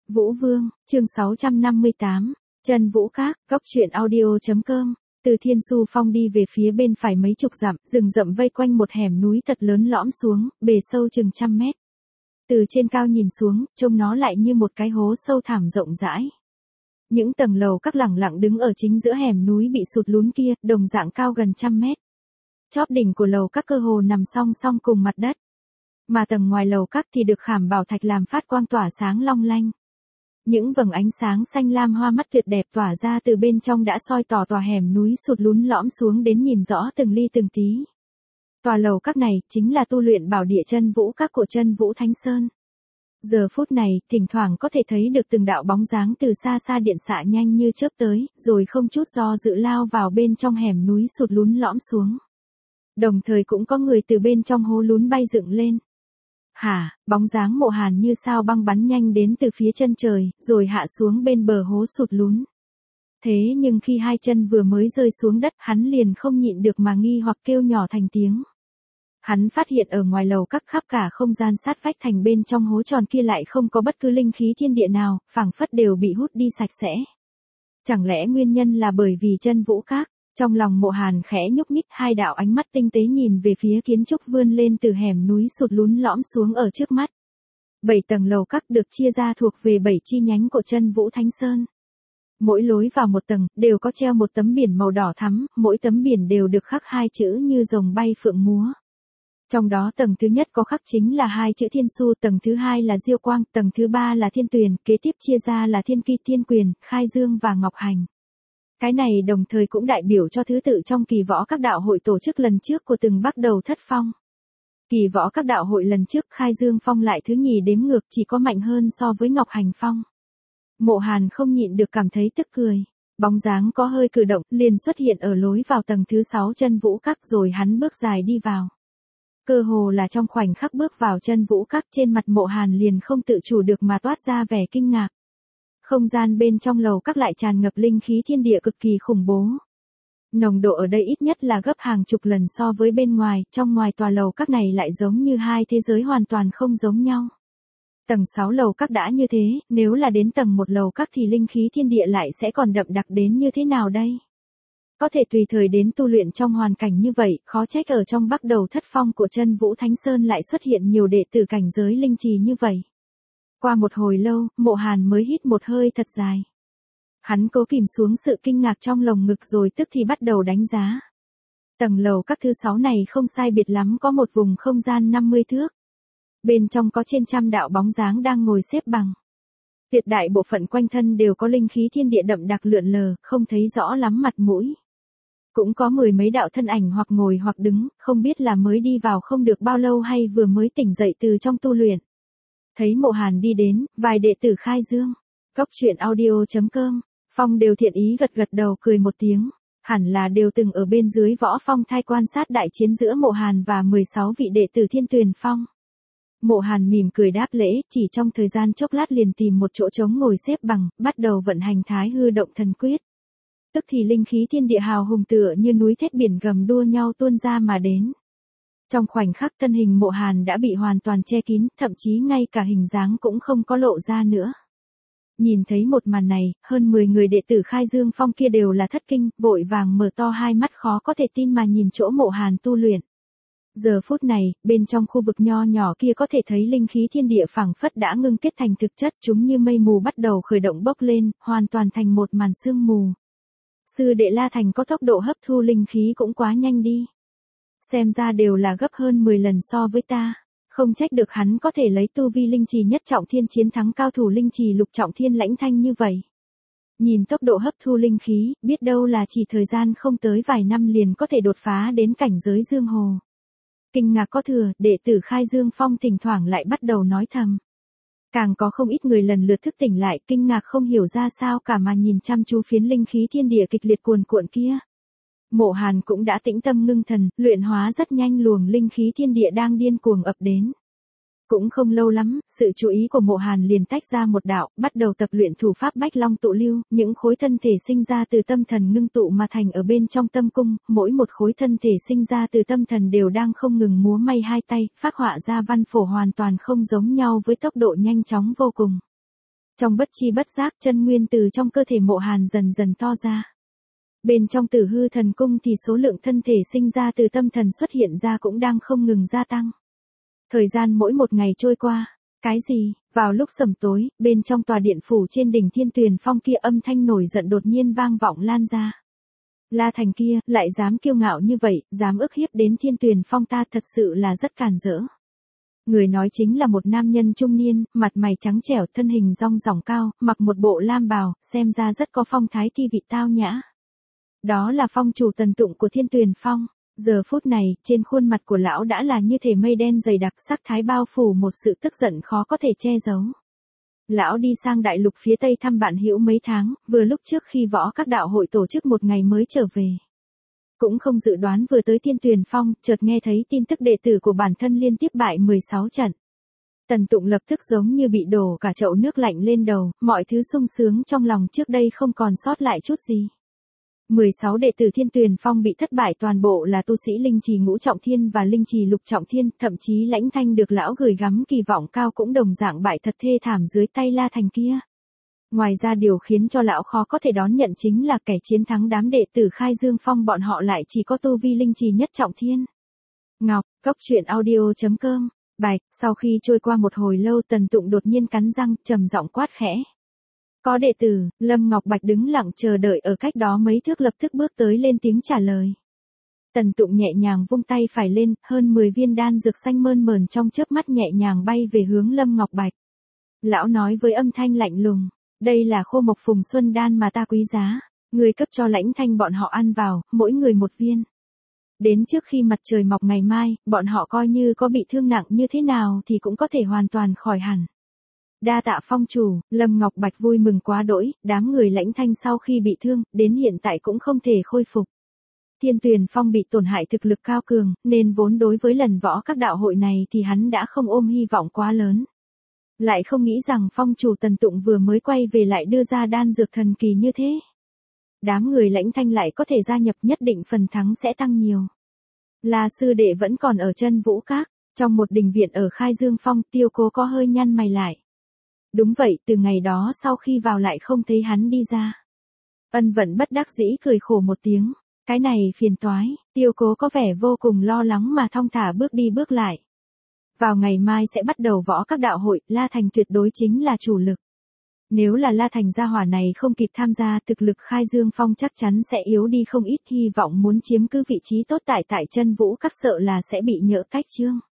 Vũ Vương, chương 658, Chân Vũ Các, góc truyện audio.com. Từ Thiên Su Phong đi về phía bên phải mấy chục dặm, rừng rậm vây quanh một hẻm núi thật lớn lõm xuống, bề sâu chừng 100 mét. Từ trên cao nhìn xuống, trông nó lại như một cái hố sâu thẳm rộng rãi. Những tầng lầu các lẳng lặng đứng ở chính giữa hẻm núi bị sụt lún kia, đồng dạng cao gần 100 mét. Chóp đỉnh của lầu các cơ hồ nằm song song cùng mặt đất. Mà tầng ngoài lầu các thì được khảm bảo thạch làm phát quang tỏa sáng long lanh. Những vầng ánh sáng xanh lam hoa mắt tuyệt đẹp tỏa ra từ bên trong đã soi tỏ tòa hẻm núi sụt lún lõm xuống đến nhìn rõ từng ly từng tí. Tòa lầu các này chính là tu luyện bảo địa Chân Vũ Các của Chân Vũ Thánh Sơn. Giờ phút này, thỉnh thoảng có thể thấy được từng đạo bóng dáng từ xa xa điện xạ nhanh như chớp tới, rồi không chút do dự lao vào bên trong hẻm núi sụt lún lõm xuống. Đồng thời cũng có người từ bên trong hố lún bay dựng lên. Bóng dáng Mộ Hàn như sao băng bắn nhanh đến từ phía chân trời, rồi hạ xuống bên bờ hố sụt lún. Thế nhưng khi hai chân vừa mới rơi xuống đất, hắn liền không nhịn được mà nghi hoặc kêu nhỏ thành tiếng. Hắn phát hiện ở ngoài lầu các khắp cả không gian sát vách thành bên trong hố tròn kia lại không có bất cứ linh khí thiên địa nào, phảng phất đều bị hút đi sạch sẽ. Chẳng lẽ nguyên nhân là bởi vì Chân Vũ Các? Trong lòng Mộ Hàn khẽ nhúc nhích, hai đạo ánh mắt tinh tế nhìn về phía kiến trúc vươn lên từ hẻm núi sụt lún lõm xuống ở trước mắt. 7 tầng lầu các được chia ra thuộc về 7 chi nhánh của Chân Vũ Thánh Sơn. Mỗi lối vào một tầng đều có treo một tấm biển màu đỏ thắm, mỗi tấm biển đều được khắc hai chữ như rồng bay phượng múa. Trong đó tầng thứ nhất có khắc chính là hai chữ Thiên Su, tầng thứ hai là Diêu Quang, tầng thứ ba là Thiên Tuyền, kế tiếp chia ra là Thiên Ki, Thiên Quyền, Khai Dương và Ngọc Hành. Cái này đồng thời cũng đại biểu cho thứ tự trong kỳ võ các đạo hội tổ chức lần trước của từng bắt đầu thất phong. Kỳ võ các đạo hội lần trước Khai Dương Phong lại thứ nhì đếm ngược, chỉ có mạnh hơn so với Ngọc Hành Phong. Mộ Hàn không nhịn được cảm thấy tức cười. Bóng dáng có hơi cử động, liền xuất hiện ở lối vào tầng thứ 6 Chân Vũ Các, rồi hắn bước dài đi vào. Cơ hồ là trong khoảnh khắc bước vào Chân Vũ Các, trên mặt Mộ Hàn liền không tự chủ được mà toát ra vẻ kinh ngạc. Không gian bên trong lầu các lại tràn ngập linh khí thiên địa cực kỳ khủng bố. Nồng độ ở đây ít nhất là gấp hàng chục lần so với bên ngoài, trong ngoài tòa lầu các này lại giống như hai thế giới hoàn toàn không giống nhau. Tầng 6 lầu các đã như thế, nếu là đến tầng 1 lầu các thì linh khí thiên địa lại sẽ còn đậm đặc đến như thế nào đây? Có thể tùy thời đến tu luyện trong hoàn cảnh như vậy, khó trách ở trong bắt đầu thất phong của Chân Vũ Thánh Sơn lại xuất hiện nhiều đệ tử cảnh giới linh trì như vậy. Qua một hồi lâu, Mộ Hàn mới hít một hơi thật dài. Hắn cố kìm xuống sự kinh ngạc trong lồng ngực rồi tức thì bắt đầu đánh giá. Tầng lầu các thứ 6 này không sai biệt lắm có một vùng không gian 50 thước. Bên trong có trên 100 đạo bóng dáng đang ngồi xếp bằng. Tuyệt đại bộ phận quanh thân đều có linh khí thiên địa đậm đặc lượn lờ, không thấy rõ lắm mặt mũi. Cũng có 10 mấy đạo thân ảnh hoặc ngồi hoặc đứng, không biết là mới đi vào không được bao lâu hay vừa mới tỉnh dậy từ trong tu luyện. Thấy Mộ Hàn đi đến, vài đệ tử Khai Dương, góc truyện audio.com, Phong đều thiện ý gật gật đầu cười một tiếng, hẳn là đều từng ở bên dưới Võ Phong thai quan sát đại chiến giữa Mộ Hàn và 16 vị đệ tử Thiên Tuyền Phong. Mộ Hàn mỉm cười đáp lễ, chỉ trong thời gian chốc lát liền tìm một chỗ trống ngồi xếp bằng, bắt đầu vận hành Thái Hư Động Thần Quyết. Tức thì linh khí thiên địa hào hùng tựa như núi thét biển gầm đua nhau tuôn ra mà đến. Trong khoảnh khắc thân hình Mộ Hàn đã bị hoàn toàn che kín, thậm chí ngay cả hình dáng cũng không có lộ ra nữa. Nhìn thấy một màn này, hơn 10 người đệ tử Khai Dương Phong kia đều là thất kinh, vội vàng mở to hai mắt khó có thể tin mà nhìn chỗ Mộ Hàn tu luyện. Giờ phút này, bên trong khu vực nho nhỏ kia có thể thấy linh khí thiên địa phảng phất đã ngưng kết thành thực chất, chúng như mây mù bắt đầu khởi động bốc lên, hoàn toàn thành một màn sương mù. Sư đệ La Thành có tốc độ hấp thu linh khí cũng quá nhanh đi. Xem ra đều là gấp hơn 10 lần so với ta. Không trách được hắn có thể lấy tu vi linh trì nhất trọng thiên chiến thắng cao thủ linh trì lục trọng thiên Lãnh Thanh như vậy. Nhìn tốc độ hấp thu linh khí, biết đâu là chỉ thời gian không tới vài năm liền có thể đột phá đến cảnh giới dương hồ. Kinh ngạc có thừa, đệ tử Khai Dương Phong thỉnh thoảng lại bắt đầu nói thầm. Càng có không ít người lần lượt thức tỉnh lại, kinh ngạc không hiểu ra sao cả mà nhìn chăm chú phiến linh khí thiên địa kịch liệt cuồn cuộn kia. Mộ Hàn cũng đã tĩnh tâm ngưng thần, luyện hóa rất nhanh luồng linh khí thiên địa đang điên cuồng ập đến. Cũng không lâu lắm, sự chú ý của Mộ Hàn liền tách ra một đạo, bắt đầu tập luyện thủ pháp Bách Long tụ lưu, những khối thân thể sinh ra từ tâm thần ngưng tụ mà thành ở bên trong tâm cung, mỗi một khối thân thể sinh ra từ tâm thần đều đang không ngừng múa may hai tay, phác họa ra văn phổ hoàn toàn không giống nhau với tốc độ nhanh chóng vô cùng. Trong bất chi bất giác chân nguyên từ trong cơ thể Mộ Hàn dần dần to ra. Bên trong Tử Hư Thần Cung thì số lượng thân thể sinh ra từ tâm thần xuất hiện ra cũng đang không ngừng gia tăng. Thời gian mỗi một ngày trôi qua. Cái gì? Vào lúc sầm tối, bên trong tòa điện phủ trên đỉnh Thiên Tuyền Phong kia âm thanh nổi giận đột nhiên vang vọng lan ra. La Thành kia, lại dám kiêu ngạo như vậy, dám ức hiếp đến Thiên Tuyền Phong ta thật sự là rất càn rỡ. Người nói chính là một nam nhân trung niên, mặt mày trắng trẻo, thân hình rong ròng cao, mặc một bộ lam bào, xem ra rất có phong thái thi vị tao nhã. Đó là phong chủ Tần Tụng của Thiên Tuyền Phong. Giờ phút này, trên khuôn mặt của lão đã là như thể mây đen dày đặc, sắc thái bao phủ một sự tức giận khó có thể che giấu. Lão đi sang đại lục phía tây thăm bạn hữu mấy tháng, vừa lúc trước khi võ các đạo hội tổ chức một ngày mới trở về. Cũng không dự đoán vừa tới Thiên Tuyền Phong, chợt nghe thấy tin tức đệ tử của bản thân liên tiếp bại 16 trận. Tần Tụng lập tức giống như bị đổ cả chậu nước lạnh lên đầu, mọi thứ sung sướng trong lòng trước đây không còn sót lại chút gì. 16 đệ tử Thiên Tuyền Phong bị thất bại toàn bộ là tu sĩ linh trì ngũ trọng thiên và linh trì lục trọng thiên, thậm chí Lãnh Thanh được lão gửi gắm kỳ vọng cao cũng đồng dạng bại thật thê thảm dưới tay La Thành kia. Ngoài ra điều khiến cho lão khó có thể đón nhận chính là kẻ chiến thắng đám đệ tử Khai Dương Phong bọn họ lại chỉ có tu vi linh trì nhất trọng thiên. Ngọc, Cốc Truyện Audio.com. Bạch, sau khi trôi qua một hồi lâu Tần Tụng đột nhiên cắn răng, trầm giọng quát khẽ. Có đệ tử, Lâm Ngọc Bạch đứng lặng chờ đợi ở cách đó mấy thước lập tức bước tới lên tiếng trả lời. Tần Tụng nhẹ nhàng vung tay phải lên, hơn 10 viên đan dược xanh mơn mởn trong chớp mắt nhẹ nhàng bay về hướng Lâm Ngọc Bạch. Lão nói với âm thanh lạnh lùng, đây là khô mộc phùng xuân đan mà ta quý giá, người cấp cho Lãnh Thanh bọn họ ăn vào, mỗi người một viên. Đến trước khi mặt trời mọc ngày mai, bọn họ coi như có bị thương nặng như thế nào thì cũng có thể hoàn toàn khỏi hẳn. Đa tạ phong chủ, Lâm Ngọc Bạch vui mừng quá đỗi, đám người Lãnh Thanh sau khi bị thương, đến hiện tại cũng không thể khôi phục. Thiên Tuyền Phong bị tổn hại thực lực cao cường, nên vốn đối với lần võ các đạo hội này thì hắn đã không ôm hy vọng quá lớn. Lại không nghĩ rằng phong chủ Tần Tụng vừa mới quay về lại đưa ra đan dược thần kỳ như thế. Đám người Lãnh Thanh lại có thể gia nhập nhất định phần thắng sẽ tăng nhiều. La sư đệ vẫn còn ở chân vũ các, trong một đình viện ở Khai Dương Phong, Tiêu Cố có hơi nhăn mày lại. Đúng vậy, từ ngày đó sau khi vào lại không thấy hắn đi ra. Ân Vận bất đắc dĩ cười khổ một tiếng, cái này phiền toái, Tiêu Cố có vẻ vô cùng lo lắng mà thong thả bước đi bước lại. Vào ngày mai sẽ bắt đầu võ các đạo hội, La Thành tuyệt đối chính là chủ lực. Nếu là La Thành gia hỏa này không kịp tham gia, thực lực Khai Dương Phong chắc chắn sẽ yếu đi không ít, hy vọng muốn chiếm cứ vị trí tốt tại chân vũ các sợ là sẽ bị nhỡ cách chương.